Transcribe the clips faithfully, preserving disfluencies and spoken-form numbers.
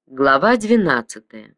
Глава двенадцатая.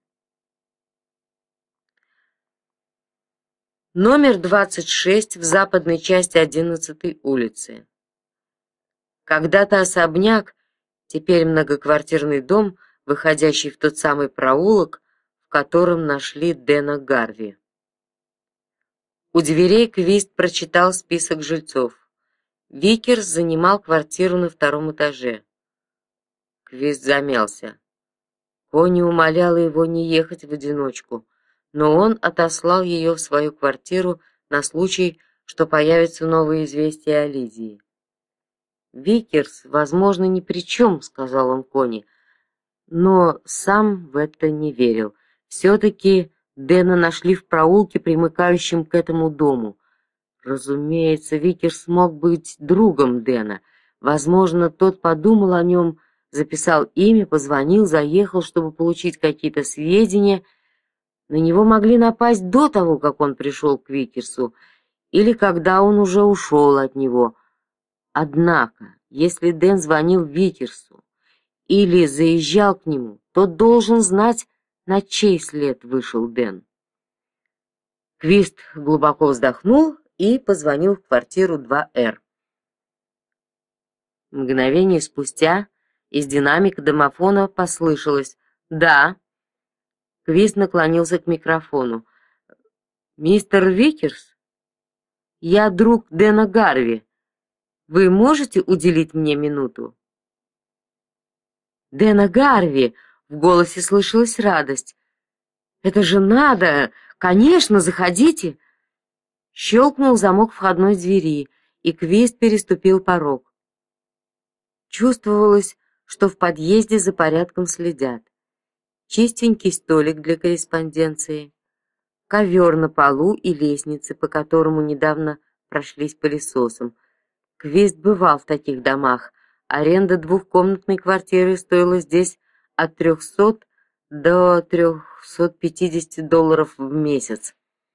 Номер двадцать шесть в западной части одиннадцатой улицы. Когда-то особняк, теперь многоквартирный дом, выходящий в тот самый проулок, в котором нашли Дэна Гарви. У дверей Квист прочитал список жильцов. Викерс занимал квартиру на втором этаже. Квист замялся. Конни умоляла его не ехать в одиночку, но он отослал ее в свою квартиру на случай, что появятся новые известия о Лидии. «Викерс, возможно, ни при чем», — сказал он Конни, но сам в это не верил. Все-таки Дэна нашли в проулке, примыкающем к этому дому. Разумеется, Викерс мог быть другом Дэна. Возможно, тот подумал о нем, записал имя, позвонил, заехал, чтобы получить какие-то сведения. На него могли напасть до того, как он пришел к Викерсу, или когда он уже ушел от него. Однако, если Дэн звонил Викерсу или заезжал к нему, то должен знать, на чей след вышел Дэн. Квист глубоко вздохнул и позвонил в квартиру два эр. Мгновение спустя из динамика домофона послышалось: «Да». Квист наклонился к микрофону. «Мистер Викерс? Я друг Дэна Гарви. Вы можете уделить мне минуту?» «Дэна Гарви!» — в голосе слышалась радость. «Это же надо! Конечно, заходите!» Щелкнул замок входной двери, и Квист переступил порог. Чувствовалось, что в подъезде за порядком следят. Чистенький столик для корреспонденции, ковер на полу и лестницы, по которому недавно прошлись пылесосом. Квист бывал в таких домах. Аренда двухкомнатной квартиры стоила здесь от трехсот до трехсот пятидесяти долларов в месяц.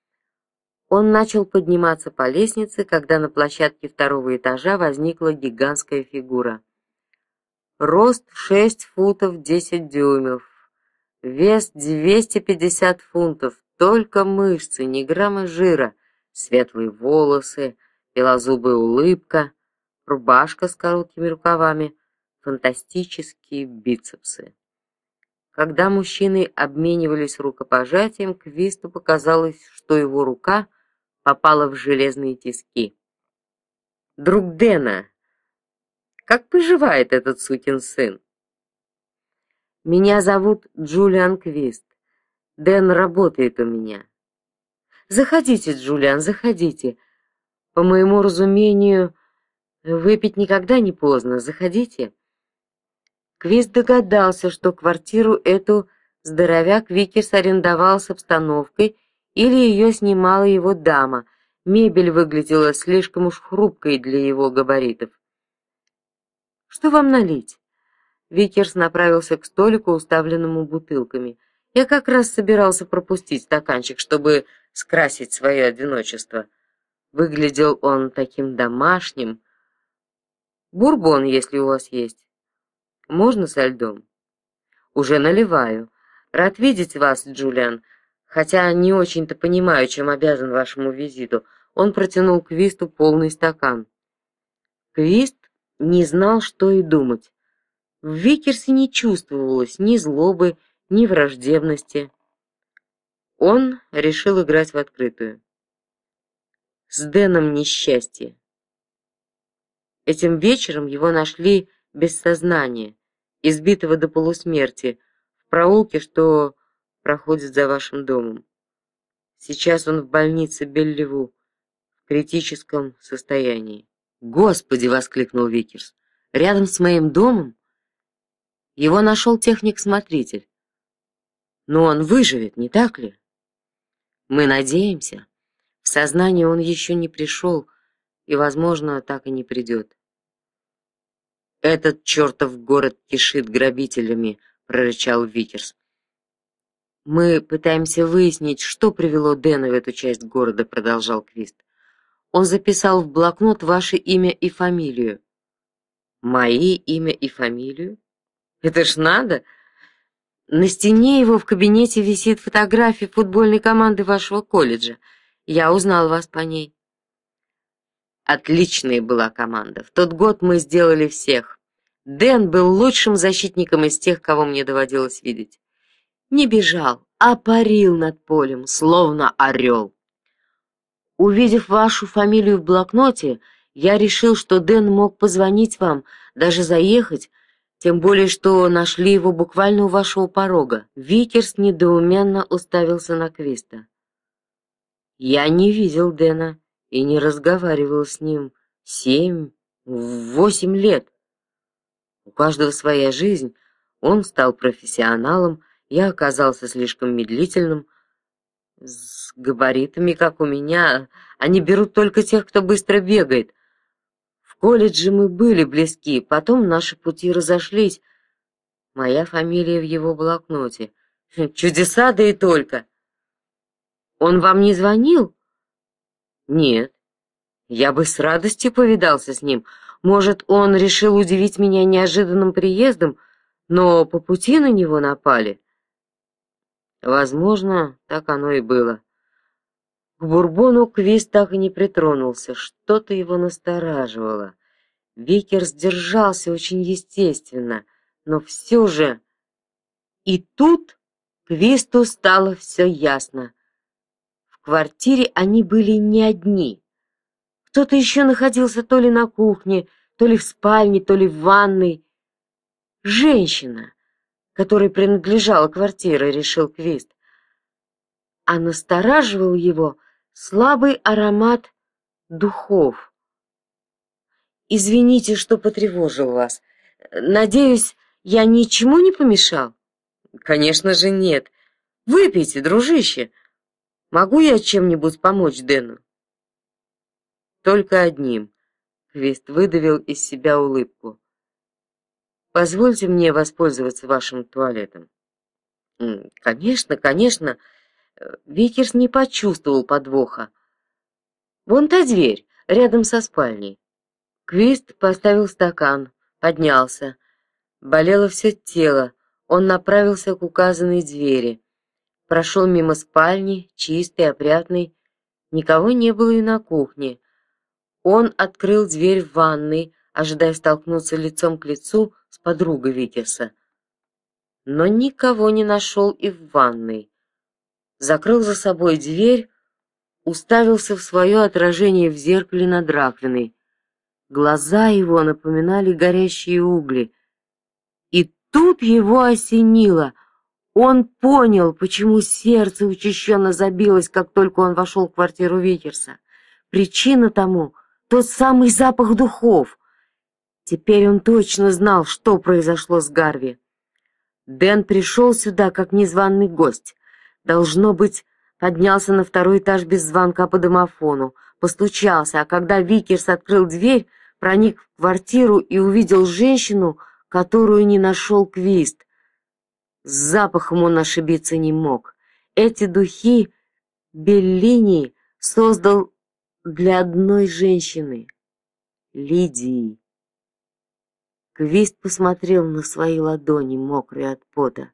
Он начал подниматься по лестнице, когда на площадке второго этажа возникла гигантская фигура. Рост шесть футов десять дюймов, вес двести пятьдесят фунтов, только мышцы, ни грамма жира, светлые волосы, белозубая улыбка, рубашка с короткими рукавами, фантастические бицепсы. Когда мужчины обменивались рукопожатием, Квисту показалось, что его рука попала в железные тиски. «Друг Дэна, как поживает этот сукин сын?» «Меня зовут Джулиан Квист. Дэн работает у меня». «Заходите, Джулиан, заходите. По моему разумению, выпить никогда не поздно. Заходите». Квист догадался, что квартиру эту здоровяк Викерс арендовал с обстановкой или ее снимала его дама. Мебель выглядела слишком уж хрупкой для его габаритов. «Что вам налить?» Викерс направился к столику, уставленному бутылками. «Я как раз собирался пропустить стаканчик, чтобы скрасить свое одиночество». Выглядел он таким домашним. «Бурбон, если у вас есть. Можно со льдом?» «Уже наливаю. Рад видеть вас, Джулиан, хотя не очень-то понимаю, чем обязан вашему визиту». Он протянул Квисту полный стакан. Квист не знал, что и думать. В Викерсе не чувствовалось ни злобы, ни враждебности. Он решил играть в открытую. С Дэном несчастье. Этим вечером его нашли без сознания, избитого до полусмерти, в проулке, что проходит за вашим домом. Сейчас он в больнице Беллеву, в критическом состоянии. «Господи!» — воскликнул Викерс. «Рядом с моим домом?» Его нашел техник-смотритель. Но он выживет, не так ли? Мы надеемся. В сознание он еще не пришел и, возможно, так и не придет. «Этот чертов город кишит грабителями», — прорычал Викерс. «Мы пытаемся выяснить, что привело Дэна в эту часть города», — продолжал Квист. «Он записал в блокнот ваше имя и фамилию». «Мои имя и фамилию? Это ж надо! На стене его в кабинете висит фотография футбольной команды вашего колледжа. Я узнал вас по ней. Отличная была команда. В тот год мы сделали всех. Дэн был лучшим защитником из тех, кого мне доводилось видеть. Не бежал, а парил над полем, словно орел. Увидев вашу фамилию в блокноте, я решил, что Дэн мог позвонить вам, даже заехать, тем более, что нашли его буквально у вашего порога. Викерс недоуменно уставился на Квиста. Я не видел Дэна и не разговаривал с ним семь, восемь лет. У каждого своя жизнь. Он стал профессионалом, я оказался слишком медлительным. С габаритами, как у меня, они берут только тех, кто быстро бегает. В колледже мы были близки, потом наши пути разошлись. Моя фамилия в его блокноте. Чудеса, да и только. Он вам не звонил? Нет. Я бы с радостью повидался с ним. Может, он решил удивить меня неожиданным приездом, но по пути на него напали. Возможно, так оно и было. К бурбону Квист так и не притронулся, что-то его настораживало. Викерс держался очень естественно, но все же... И тут Квисту стало все ясно. В квартире они были не одни. Кто-то еще находился то ли на кухне, то ли в спальне, то ли в ванной. Женщина, которой принадлежала квартира, решил Квист. А настораживал его слабый аромат духов. Извините, что потревожил вас. Надеюсь, я ничему не помешал? Конечно же нет. Выпейте, дружище. Могу я чем-нибудь помочь Дэну? Только одним. Квист выдавил из себя улыбку. Позвольте мне воспользоваться вашим туалетом. Конечно, конечно. Викерс не почувствовал подвоха. Вон та дверь, рядом со спальней. Квист поставил стакан, поднялся. Болело все тело. Он направился к указанной двери. Прошел мимо спальни, чистой, опрятной. Никого не было и на кухне. Он открыл дверь в ванной, ожидая столкнуться лицом к лицу с подругой Викерса. Но никого не нашел и в ванной. Закрыл за собой дверь, уставился в свое отражение в зеркале над раковиной. Глаза его напоминали горящие угли. И тут его осенило. Он понял, почему сердце учащенно забилось, как только он вошел в квартиру Викерса. Причина тому — тот самый запах духов. Теперь он точно знал, что произошло с Гарви. Дэн пришел сюда как незваный гость. Должно быть, поднялся на второй этаж без звонка по домофону, постучался, а когда Викерс открыл дверь, проник в квартиру и увидел женщину, которую не нашел Квист. С запахом он ошибиться не мог. Эти духи Беллини создал для одной женщины — Лидии. Квист посмотрел на свои ладони, мокрые от пота.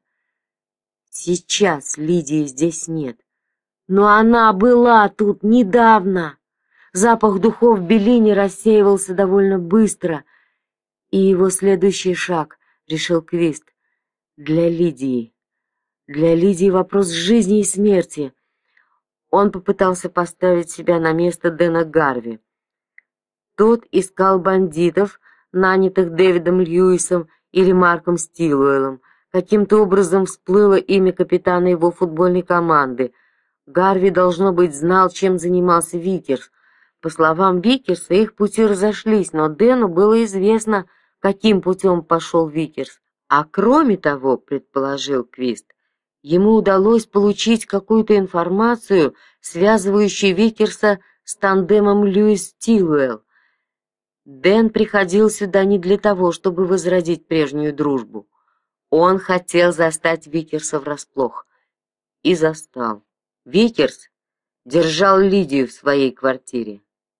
Сейчас Лидии здесь нет, но она была тут недавно. Запах духов Беллини рассеивался довольно быстро, и его следующий шаг, решил Квист, для Лидии. Для Лидии вопрос жизни и смерти. Он попытался поставить себя на место Дэна Гарви. Тот искал бандитов, нанятых Дэвидом Льюисом или Марком Стилуэллом. Каким-то образом всплыло имя капитана его футбольной команды. Гарви, должно быть, знал, чем занимался Викерс. По словам Викерса, их пути разошлись, но Дэну было известно, каким путем пошел Викерс. А кроме того, предположил Квист, ему удалось получить какую-то информацию, связывающую Викерса с тандемом Льюис-Стилуэлл. Дэн приходил сюда не для того, чтобы возродить прежнюю дружбу. Он хотел застать Викерса врасплох. И застал. Викерс держал Лидию в своей квартире.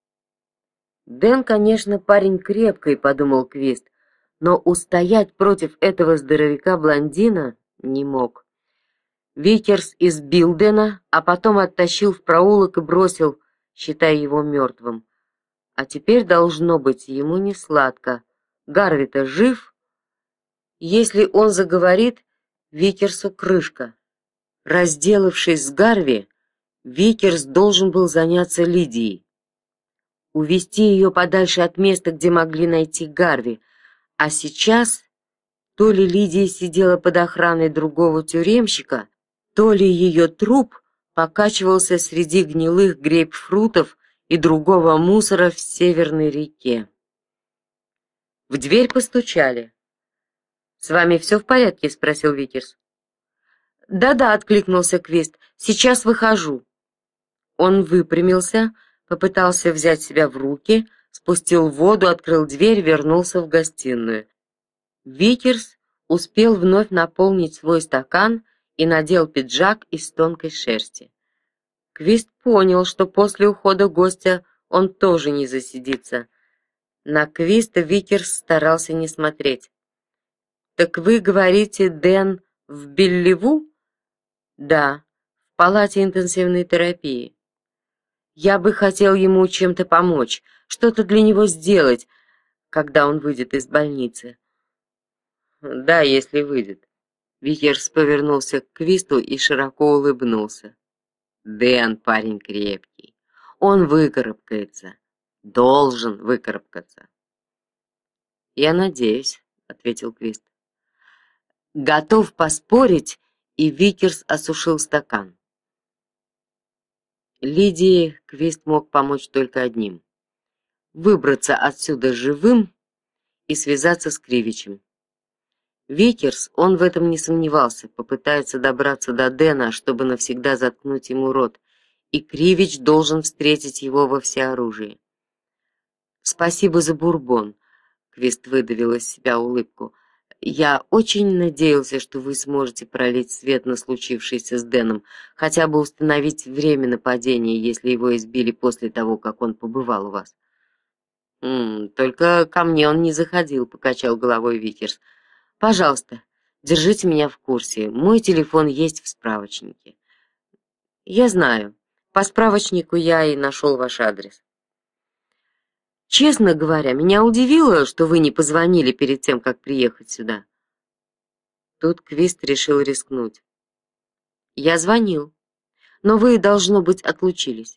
Дэн, конечно, парень крепкий, подумал Квист, но устоять против этого здоровяка-блондина Не мог. Викерс избил Дэна, а потом оттащил в проулок и бросил, считая его мертвым. А теперь, должно быть, ему не сладко. Гарви-то жив? Если он заговорит, Викерсу крышка. Разделавшись с Гарви, Викерс должен был заняться Лидией. Увести ее подальше от места, где могли найти Гарви. А сейчас то ли Лидия сидела под охраной другого тюремщика, то ли ее труп покачивался среди гнилых грейпфрутов и другого мусора в Северной реке. В дверь постучали. «С вами все в порядке?» — спросил Викерс. «Да-да», — откликнулся Квист, — «сейчас выхожу». Он выпрямился, попытался взять себя в руки, спустил воду, открыл дверь, вернулся в гостиную. Викерс успел вновь наполнить свой стакан и надел пиджак из тонкой шерсти. Квист понял, что после ухода гостя он тоже не засидится. На Квиста Викерс старался не смотреть. «Так вы говорите, Дэн в Белливу?» «Да, в палате интенсивной терапии. Я бы хотел ему чем-то помочь, что-то для него сделать, когда он выйдет из больницы». «Да, если выйдет». Викерс повернулся к Квисту и широко улыбнулся. «Дэн парень крепкий. Он выкарабкается. Должен выкарабкаться». «Я надеюсь», — ответил Квист. «Готов поспорить», и Викерс осушил стакан. Лидии Квист мог помочь только одним — выбраться отсюда живым и связаться с Кривичем. Викерс, он в этом не сомневался, попытается добраться до Дэна, чтобы навсегда заткнуть ему рот, и Кривич должен встретить его во всеоружии. «Спасибо за бурбон», — Квист выдавил из себя улыбку. «Я очень надеялся, что вы сможете пролить свет на случившееся с Дэном, хотя бы установить время нападения, если его избили после того, как он побывал у вас». «М-м, только ко мне он не заходил», — покачал головой Викерс. «Пожалуйста, держите меня в курсе. Мой телефон есть в справочнике». «Я знаю. По справочнику я и нашел ваш адрес». «Честно говоря, меня удивило, что вы не позвонили перед тем, как приехать сюда». Тут Квист решил рискнуть. «Я звонил, но вы, должно быть, отлучились».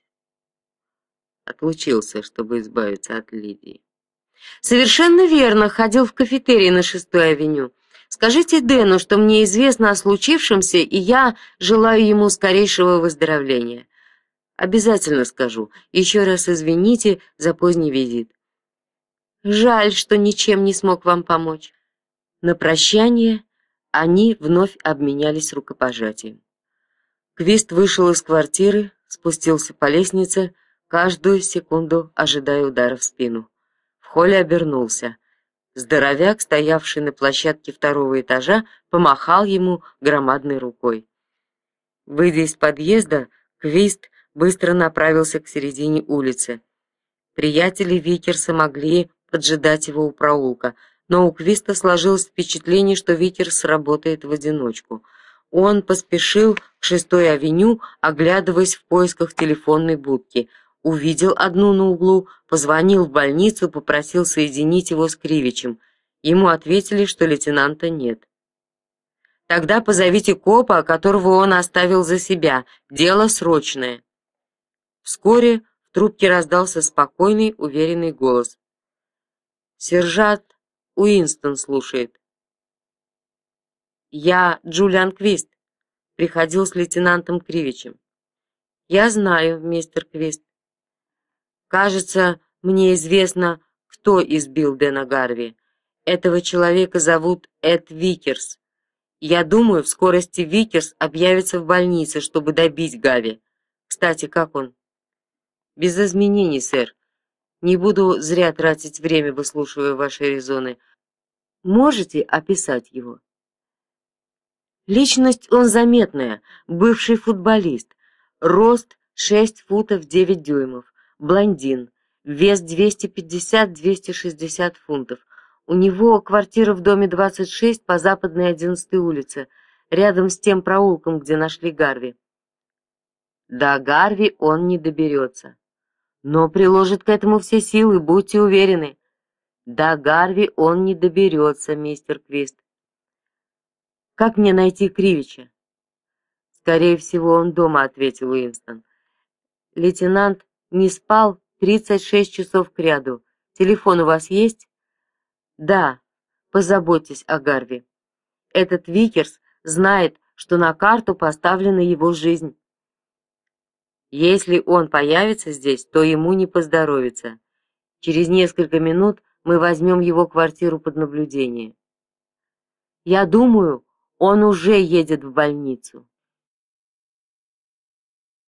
Отлучился, чтобы избавиться от Лидии. «Совершенно верно, ходил в кафетерий на шестой авеню. Скажите Дэну, что мне известно о случившемся, и я желаю ему скорейшего выздоровления». «Обязательно скажу. Еще раз извините за поздний визит». «Жаль, что ничем не смог вам помочь». На прощание они вновь обменялись рукопожатием. Квист вышел из квартиры, спустился по лестнице, каждую секунду ожидая удара в спину. В холле обернулся. Здоровяк, стоявший на площадке второго этажа, помахал ему громадной рукой. Выйдя из подъезда, Квист быстро направился к середине улицы. Приятели Викерса могли поджидать его у проулка, но у Квиста сложилось впечатление, что Викерс работает в одиночку. Он поспешил к шестой авеню, оглядываясь в поисках телефонной будки. Увидел одну на углу, позвонил в больницу, попросил соединить его с Кривичем. Ему ответили, что лейтенанта нет. «Тогда позовите копа, которого он оставил за себя. Дело срочное». Вскоре в трубке раздался спокойный, уверенный голос. «Сержант Уинстон слушает». «Я Джулиан Квист. Приходил с лейтенантом Кривичем». «Я знаю, мистер Квист. Кажется, мне известно, кто избил Дэна Гарви. Этого человека зовут Эд Викерс. Я думаю, в скорости Викерс объявится в больнице, чтобы добить Гарви. Кстати, как он?» «Без изменений, сэр. Не буду зря тратить время, выслушивая ваши резоны. Можете описать его?» «Личность он заметная, бывший футболист. Рост шесть футов девять дюймов. Блондин. Вес двести пятьдесят — двести шестьдесят фунтов. У него квартира в доме двадцать шесть по западной одиннадцатой улице. рядом с тем проулком, где нашли Гарви. До Гарви он не доберется, но приложит к этому все силы, будьте уверены. До Гарви он не доберется, мистер Квист. Как мне найти Кривича? Скорее всего, он дома, ответил Уинстон. Лейтенант не спал тридцать шесть часов кряду. Телефон у вас есть? Да. Позаботьтесь о Гарви. Этот Викерс знает, что на карту поставлена его жизнь. Если он появится здесь, то ему не поздоровится. Через несколько минут мы возьмем его квартиру под наблюдение. Я думаю, он уже едет в больницу.